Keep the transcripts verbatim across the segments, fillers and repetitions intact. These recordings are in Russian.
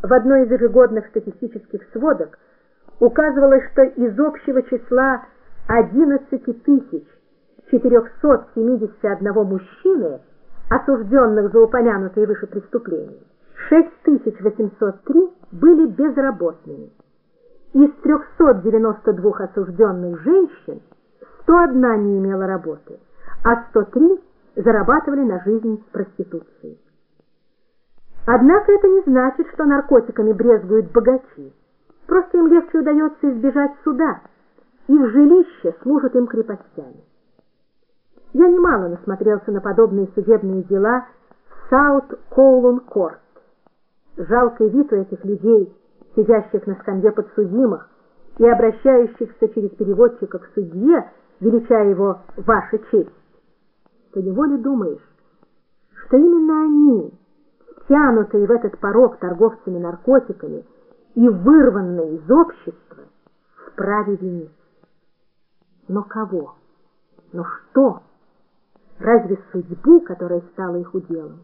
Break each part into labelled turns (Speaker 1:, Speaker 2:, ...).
Speaker 1: В одной из ежегодных статистических сводок указывалось, что из общего числа одиннадцати тысяч четырехсот семидесяти одного мужчины, осужденных за упомянутые выше преступления, шесть тысяч восемьсот три были безработными. Из трёхсот девяноста двух осужденных женщин сто одна не имела работы, а сто три зарабатывали на жизнь проституцией. Однако это не значит, что наркотиками брезгуют богачи. Просто им легче удается избежать суда. Их жилища служат им крепостями. Я немало насмотрелся на подобные судебные дела в Саут-Коулун-Корт. Жалкий вид у этих людей, сидящих на скамье подсудимых и обращающихся через переводчика к судье, величая его «Ваша честь», поневоле думаешь, что именно они, втянутые в этот порок торговцами наркотиками и вырванные из общества, вправе винить. Но кого? Но что? Разве судьбу, которая стала их уделом?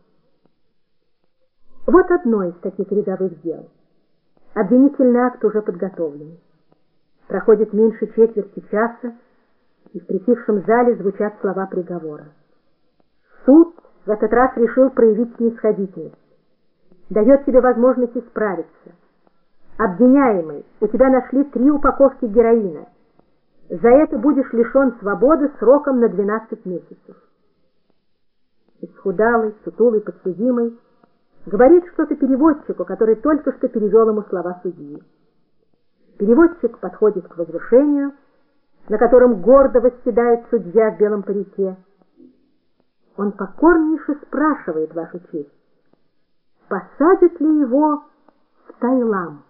Speaker 1: Вот одно из таких рядовых дел. Обвинительный акт уже подготовлен. Проходит меньше четверти часа, и в притихшем зале звучат слова приговора. Суд в этот раз решил проявить снисходительность. Дает тебе возможность исправиться. Обвиняемый, у тебя нашли три упаковки героина. За это будешь лишен свободы сроком на двенадцать месяцев. Исхудалый, сутулый подсудимый говорит что-то переводчику, который только что перевел ему слова судьи. Переводчик подходит к возвышению, на котором гордо восседает судья в белом парике. Он покорнейше спрашивает, Вашу честь, посадят ли его в Тайлам.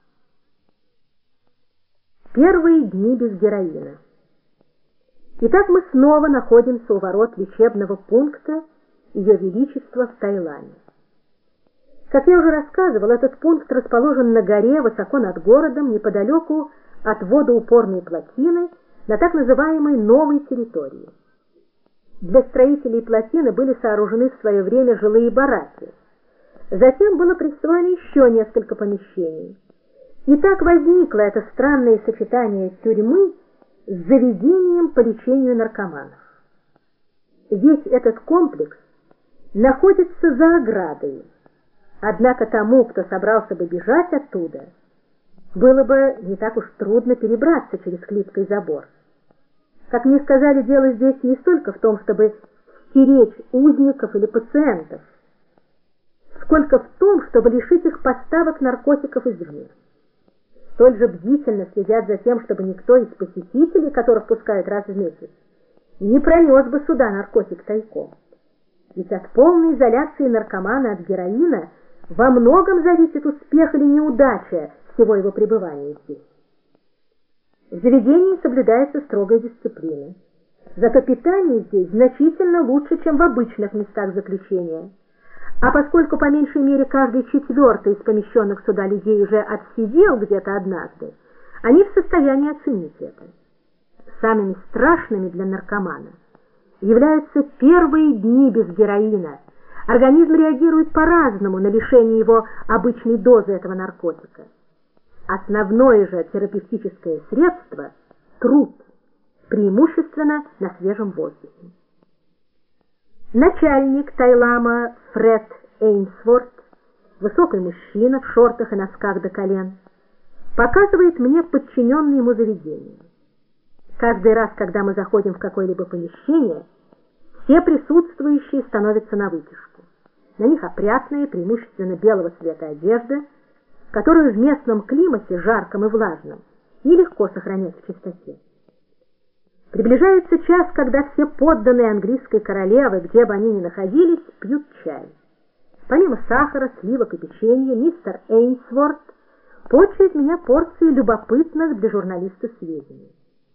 Speaker 1: Первые дни без героина. Итак, мы снова находимся у ворот лечебного пункта Ее Величества в Таиламе. Как я уже рассказывал, этот пункт расположен на горе, высоко над городом, неподалеку от водоупорной плотины, на так называемой новой территории. Для строителей плотины были сооружены в свое время жилые бараки. Затем было пристроено еще несколько помещений. И так возникло это странное сочетание тюрьмы с заведением по лечению наркоманов. Весь этот комплекс находится за оградой. Однако тому, кто собрался бы бежать оттуда, было бы не так уж трудно перебраться через хлипкий забор. Как мне сказали, дело здесь не столько в том, чтобы стеречь узников или пациентов, сколько в том, чтобы лишить их поставок наркотиков извне. Столь же бдительно следят за тем, чтобы никто из посетителей, которых пускают раз в месяц, не пронес бы сюда наркотик тайком. Ведь от полной изоляции наркомана от героина во многом зависит успех или неудача всего его пребывания здесь. В заведении соблюдается строгая дисциплина. Зато питание здесь значительно лучше, чем в обычных местах заключения. А поскольку по меньшей мере каждый четвертый из помещенных сюда людей уже отсидел где-то однажды, они в состоянии оценить это. Самыми страшными для наркомана являются первые дни без героина. Организм реагирует по-разному на лишение его обычной дозы этого наркотика. Основное же терапевтическое средство – труд, преимущественно на свежем воздухе. Начальник Тайлама Фред Эйнсворт, высокий мужчина в шортах и носках до колен, показывает мне подчиненное ему заведение. Каждый раз, когда мы заходим в какое-либо помещение, все присутствующие становятся на вытяжку. На них опрятная, преимущественно белого цвета одежда, которую в местном климате, жарком и влажном, нелегко сохранять в чистоте. Приближается час, когда все подданные английской королевы, где бы они ни находились, пьют чай. Помимо сахара, сливок и печенья, мистер Эйнсворт почует меня порцией любопытных для журналиста сведений.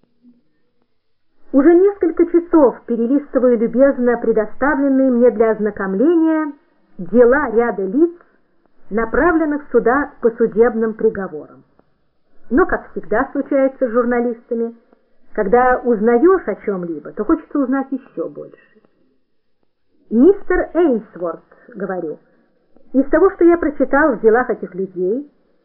Speaker 1: Уже несколько часов перелистываю любезно предоставленные мне для ознакомления дела ряда лиц, направленных сюда по судебным приговорам. Но, как всегда случается с журналистами, когда узнаешь о чем-либо, то хочется узнать еще больше. «Мистер Эйнсворт, — говорю, — Из того, что я прочитал в делах этих людей,